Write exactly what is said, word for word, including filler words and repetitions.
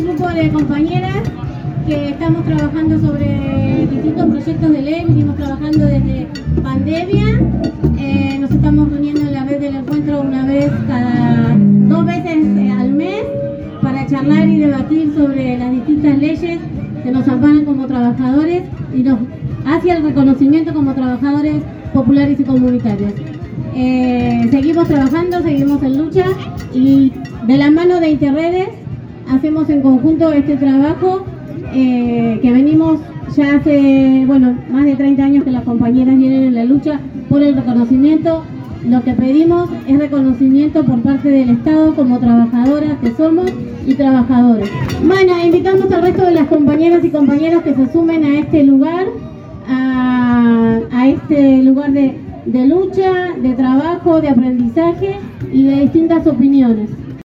un grupo de compañeras que estamos trabajando sobre distintos proyectos de ley, venimos trabajando desde pandemia, eh, nos estamos reuniendo en la red del encuentro una vez cada, dos veces eh, al mes para charlar y debatir sobre las distintas leyes que nos amparan como trabajadores y nos hacia el reconocimiento como trabajadores populares y comunitarios. Eh, seguimos trabajando, seguimos en lucha y de la mano de Interredes hacemos en conjunto este trabajo eh, que venimos ya hace, bueno, más de treinta años que las compañeras vienen en la lucha por el reconocimiento. Lo que pedimos es reconocimiento por parte del Estado como trabajadoras que somos y trabajadores. Bueno, invitamos al resto de las compañeras y compañeros que se sumen a este lugar, a, a este lugar de, de lucha, de trabajo, de aprendizaje y de distintas opiniones.